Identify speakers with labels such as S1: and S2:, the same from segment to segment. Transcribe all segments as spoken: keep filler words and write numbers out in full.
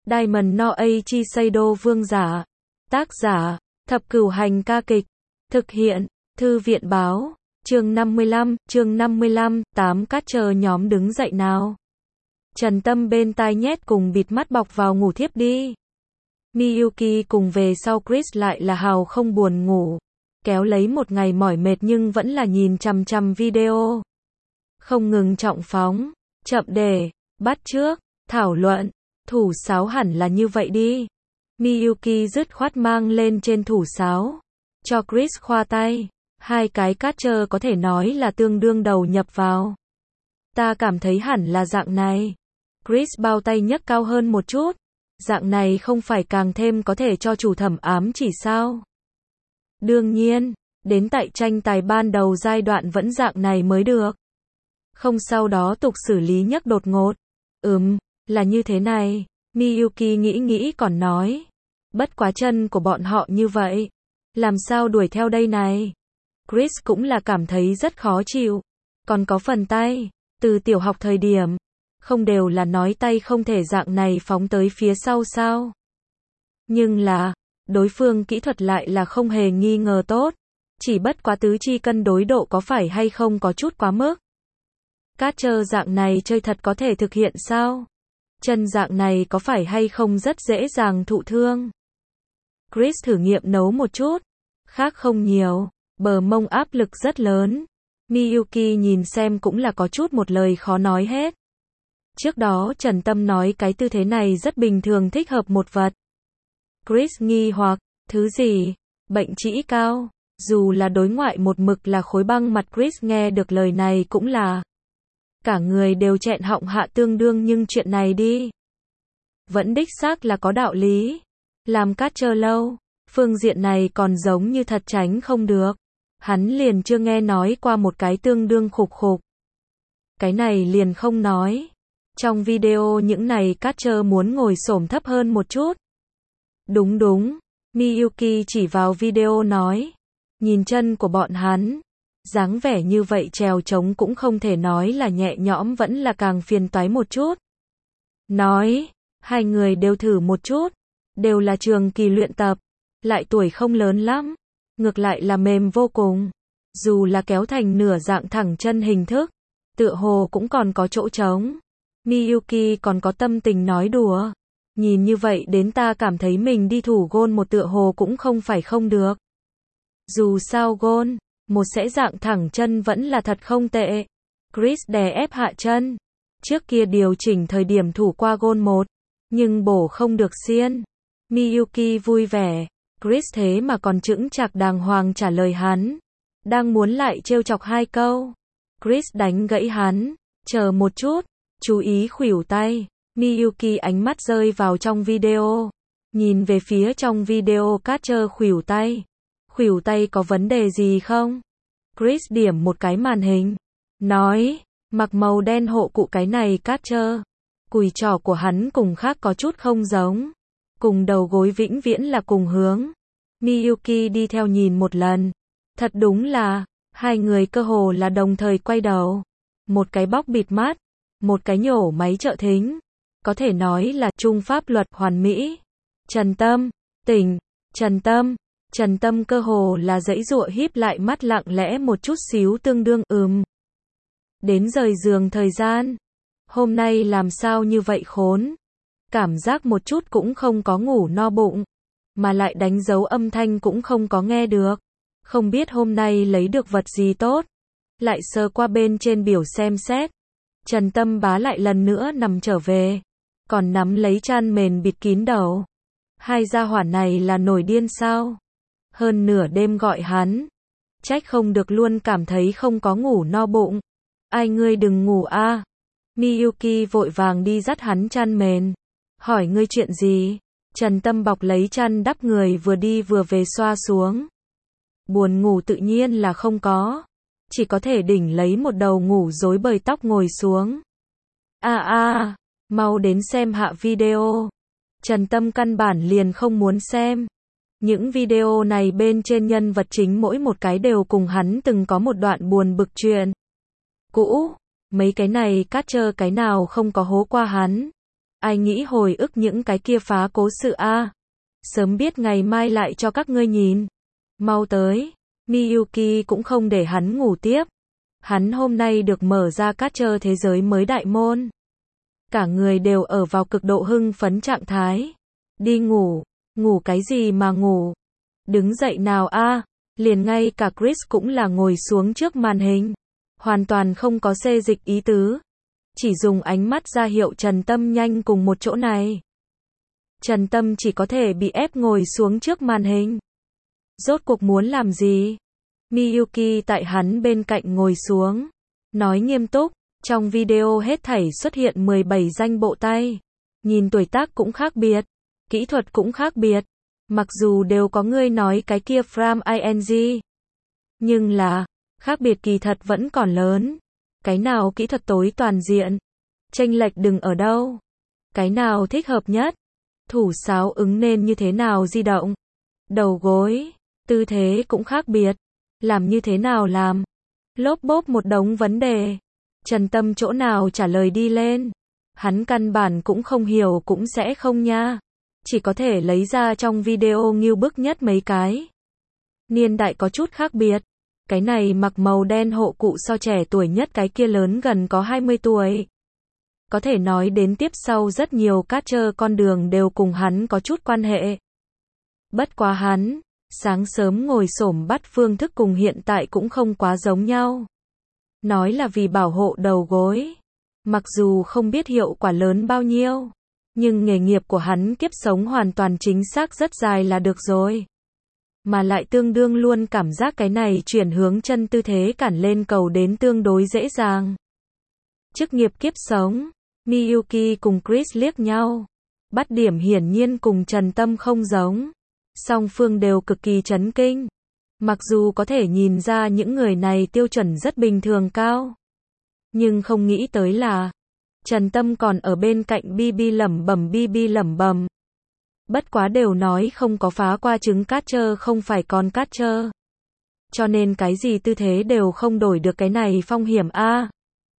S1: Diamond no Eiichi Seido vương giả. Tác giả, Thập Cửu Hành ca kịch. Thực hiện, Thư viện báo. Chương năm mươi lăm, chương năm mươi lăm, tám cát chờ nhóm đứng dậy nào. Trần Tâm bên tai nhét cùng bịt mắt bọc vào ngủ thiếp đi. Miyuki cùng về sau Chris lại là hào không buồn ngủ. Kéo lấy một ngày mỏi mệt nhưng vẫn là nhìn chằm chằm video. Không ngừng trọng phóng, chậm để, bắt chước, thảo luận, thủ sáo hẳn là như vậy đi. Miyuki dứt khoát mang lên trên thủ sáo. Cho Chris khoa tay. Hai cái catcher có thể nói là tương đương đầu nhập vào. Ta cảm thấy hẳn là dạng này. Chris bao tay nhấc cao hơn một chút. Dạng này không phải càng thêm có thể cho chủ thẩm ám chỉ sao? Đương nhiên, đến tại tranh tài ban đầu giai đoạn vẫn dạng này mới được. Không sau đó tục xử lý nhấc đột ngột. Ừm, là như thế này. Miyuki nghĩ nghĩ còn nói. Bất quá chân của bọn họ như vậy. Làm sao đuổi theo đây này? Chris cũng là cảm thấy rất khó chịu. Còn có phần tay, từ tiểu học thời điểm, không đều là nói tay không thể dạng này phóng tới phía sau sao? Nhưng là, đối phương kỹ thuật lại là không hề nghi ngờ tốt. Chỉ bất quá tứ chi cân đối độ có phải hay không có chút quá mức. Catcher dạng này chơi thật có thể thực hiện sao? Chân dạng này có phải hay không rất dễ dàng thụ thương? Chris thử nghiệm nấu một chút, khác không nhiều, bờ mông áp lực rất lớn. Miyuki nhìn xem cũng là có chút một lời khó nói hết. Trước đó Trần Tâm nói cái tư thế này rất bình thường thích hợp một vật. Chris nghi hoặc, thứ gì? Bệnh trĩ cao. Dù là đối ngoại một mực là khối băng mặt Chris nghe được lời này cũng là. Cả người đều chẹn họng hạ tương đương nhưng chuyện này đi. Vẫn đích xác là có đạo lý. Làm catcher lâu, phương diện này còn giống như thật tránh không được. Hắn liền chưa nghe nói qua một cái tương đương khục khục. Cái này liền không nói. Trong video những này catcher muốn ngồi xổm thấp hơn một chút. Đúng đúng, Miyuki chỉ vào video nói. Nhìn chân của bọn hắn, dáng vẻ như vậy trèo trống cũng không thể nói là nhẹ nhõm vẫn là càng phiền toái một chút. Nói, hai người đều thử một chút, đều là trường kỳ luyện tập, lại tuổi không lớn lắm, ngược lại là mềm vô cùng. Dù là kéo thành nửa dạng thẳng chân hình thức, tựa hồ cũng còn có chỗ trống. Miyuki còn có tâm tình nói đùa. Nhìn như vậy đến ta cảm thấy mình đi thủ gôn một tựa hồ cũng không phải không được. Dù sao gôn, một sẽ dạng thẳng chân vẫn là thật không tệ. Chris đè ép hạ chân. Trước kia điều chỉnh thời điểm thủ qua gôn một, nhưng bổ không được xiên. Miyuki vui vẻ. Chris thế mà còn chững chạc đàng hoàng trả lời hắn. Đang muốn lại trêu chọc hai câu. Chris đánh gãy hắn. Chờ một chút. Chú ý khuỷu tay. Miyuki ánh mắt rơi vào trong video. Nhìn về phía trong video catcher khuỷu tay. Khuỷu tay có vấn đề gì không? Chris điểm một cái màn hình. Nói. Mặc màu đen hộ cụ cái này catcher. Cùi trỏ của hắn cùng khác có chút không giống. Cùng đầu gối vĩnh viễn là cùng hướng. Miyuki đi theo nhìn một lần. Thật đúng là, hai người cơ hồ là đồng thời quay đầu. Một cái bóc bịt mắt, một cái nhổ máy trợ thính. Có thể nói là trung pháp luật hoàn mỹ. Trần Tâm, tỉnh, Trần Tâm, Trần Tâm cơ hồ là dãy dụa híp lại mắt lặng lẽ một chút xíu tương đương ừm. Đến rời giường thời gian. Hôm nay làm sao như vậy khốn. Cảm giác một chút cũng không có ngủ no bụng. Mà lại đánh dấu âm thanh cũng không có nghe được. Không biết hôm nay lấy được vật gì tốt. Lại sờ qua bên trên biểu xem xét. Trần Tâm bá lại lần nữa nằm trở về. Còn nắm lấy chăn mền bịt kín đầu. Hai gia hỏa này là nổi điên sao? Hơn nửa đêm gọi hắn. Trách không được luôn cảm thấy không có ngủ no bụng. Ai ngươi đừng ngủ a. À? Miyuki vội vàng đi dắt hắn chăn mền. Hỏi ngươi chuyện gì? Trần Tâm bọc lấy chăn đắp người vừa đi vừa về xoa xuống. Buồn ngủ tự nhiên là không có. Chỉ có thể đỉnh lấy một đầu ngủ rối bời tóc ngồi xuống. A a, mau đến xem hạ video. Trần Tâm căn bản liền không muốn xem. Những video này bên trên nhân vật chính mỗi một cái đều cùng hắn từng có một đoạn buồn bực chuyện cũ. Mấy cái này catcher cái nào không có hố qua hắn. Ai nghĩ hồi ức những cái kia phá cố sự a? Sớm biết ngày mai lại cho các ngươi nhìn. Mau tới. Miyuki cũng không để hắn ngủ tiếp. Hắn hôm nay được mở ra Catcher thế giới mới đại môn. Cả người đều ở vào cực độ hưng phấn trạng thái. Đi ngủ. Ngủ cái gì mà ngủ? Đứng dậy nào a? Liền ngay cả Chris cũng là ngồi xuống trước màn hình. Hoàn toàn không có xê dịch ý tứ. Chỉ dùng ánh mắt ra hiệu Trần Tâm nhanh cùng một chỗ này. Trần Tâm chỉ có thể bị ép ngồi xuống trước màn hình. Rốt cuộc muốn làm gì? Miyuki tại hắn bên cạnh ngồi xuống. Nói nghiêm túc, trong video hết thảy xuất hiện mười bảy danh bộ tay. Nhìn tuổi tác cũng khác biệt. Kỹ thuật cũng khác biệt. Mặc dù đều có người nói cái kia from ing. Nhưng là, khác biệt kỳ thật vẫn còn lớn. Cái nào kỹ thuật tối toàn diện? Chênh lệch đừng ở đâu? Cái nào thích hợp nhất? Thủ sáo ứng nên như thế nào di động? Đầu gối, tư thế cũng khác biệt. Làm như thế nào làm? Lốp bốp một đống vấn đề. Trần Tâm chỗ nào trả lời đi lên? Hắn căn bản cũng không hiểu cũng sẽ không nha. Chỉ có thể lấy ra trong video ngưu bức nhất mấy cái. Niên đại có chút khác biệt. Cái này mặc màu đen hộ cụ so trẻ tuổi nhất cái kia lớn gần có hai mươi tuổi. Có thể nói đến tiếp sau rất nhiều Catcher con đường đều cùng hắn có chút quan hệ. Bất quá hắn, sáng sớm ngồi xổm bắt phương thức cùng hiện tại cũng không quá giống nhau. Nói là vì bảo hộ đầu gối. Mặc dù không biết hiệu quả lớn bao nhiêu. Nhưng nghề nghiệp của hắn kiếp sống hoàn toàn chính xác rất dài là được rồi. Mà lại tương đương luôn cảm giác cái này chuyển hướng chân tư thế cản lên cầu đến tương đối dễ dàng. Chức nghiệp kiếp sống, Miyuki cùng Chris liếc nhau. Bắt điểm hiển nhiên cùng Trần Tâm không giống. Song phương đều cực kỳ chấn kinh. Mặc dù có thể nhìn ra những người này tiêu chuẩn rất bình thường cao. Nhưng không nghĩ tới là Trần Tâm còn ở bên cạnh bi bi lẩm bẩm bi bi lẩm bẩm. Bất quá đều nói không có phá qua trứng Catcher không phải con Catcher. Cho nên cái gì tư thế đều không đổi được cái này phong hiểm a.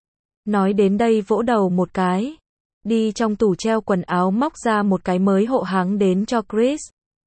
S1: Nói đến đây vỗ đầu một cái. Đi trong tủ treo quần áo móc ra một cái mới hộ háng đến cho Chris.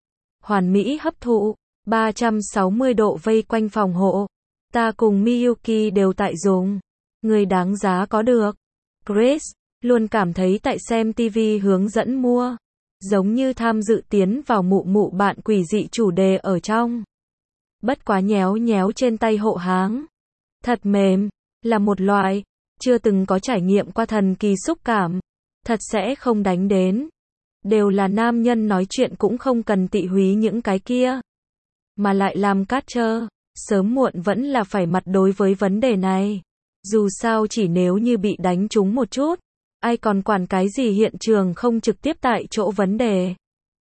S1: Hoàn mỹ hấp thụ, ba trăm sáu mươi độ vây quanh phòng hộ. Ta cùng Miyuki đều tại dùng. Người đáng giá có được. Chris, luôn cảm thấy tại xem ti vi hướng dẫn mua. Giống như tham dự tiến vào mụ mụ bạn quỷ dị chủ đề ở trong. Bất quá nhéo nhéo trên tay hộ háng. Thật mềm, là một loại, chưa từng có trải nghiệm qua thần kỳ xúc cảm. Thật sẽ không đánh đến. Đều là nam nhân nói chuyện cũng không cần tị húy những cái kia. Mà lại làm Catcher, sớm muộn vẫn là phải mặt đối với vấn đề này. Dù sao chỉ nếu như bị đánh trúng một chút. Ai còn quản cái gì hiện trường không trực tiếp tại chỗ vấn đề.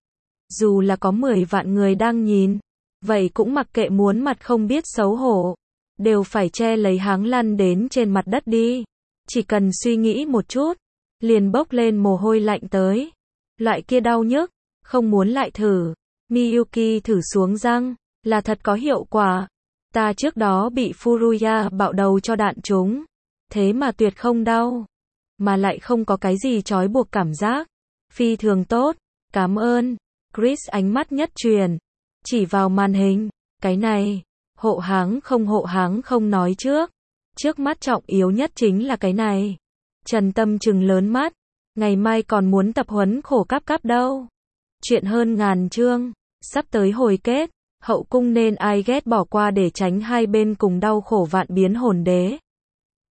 S1: Dù là có mười vạn người đang nhìn. Vậy cũng mặc kệ muốn mặt không biết xấu hổ. Đều phải che lấy háng lăn đến trên mặt đất đi. Chỉ cần suy nghĩ một chút. Liền bốc lên mồ hôi lạnh tới. Loại kia đau nhức. Không muốn lại thử. Miyuki thử xuống răng. Là thật có hiệu quả. Ta trước đó bị Furuya bạo đầu cho đạn trúng. Thế mà tuyệt không đau. Mà lại không có cái gì trói buộc cảm giác. Phi thường tốt. Cảm ơn. Chris ánh mắt nhất truyền. Chỉ vào màn hình. Cái này. Hộ háng không hộ háng không nói trước. Trước mắt trọng yếu nhất chính là cái này. Trần Tâm trừng lớn mắt. Ngày mai còn muốn tập huấn khổ cáp cáp đâu. Chuyện hơn ngàn chương. Sắp tới hồi kết. Hậu cung nên ai ghét bỏ qua để tránh hai bên cùng đau khổ vạn biến hồn đế.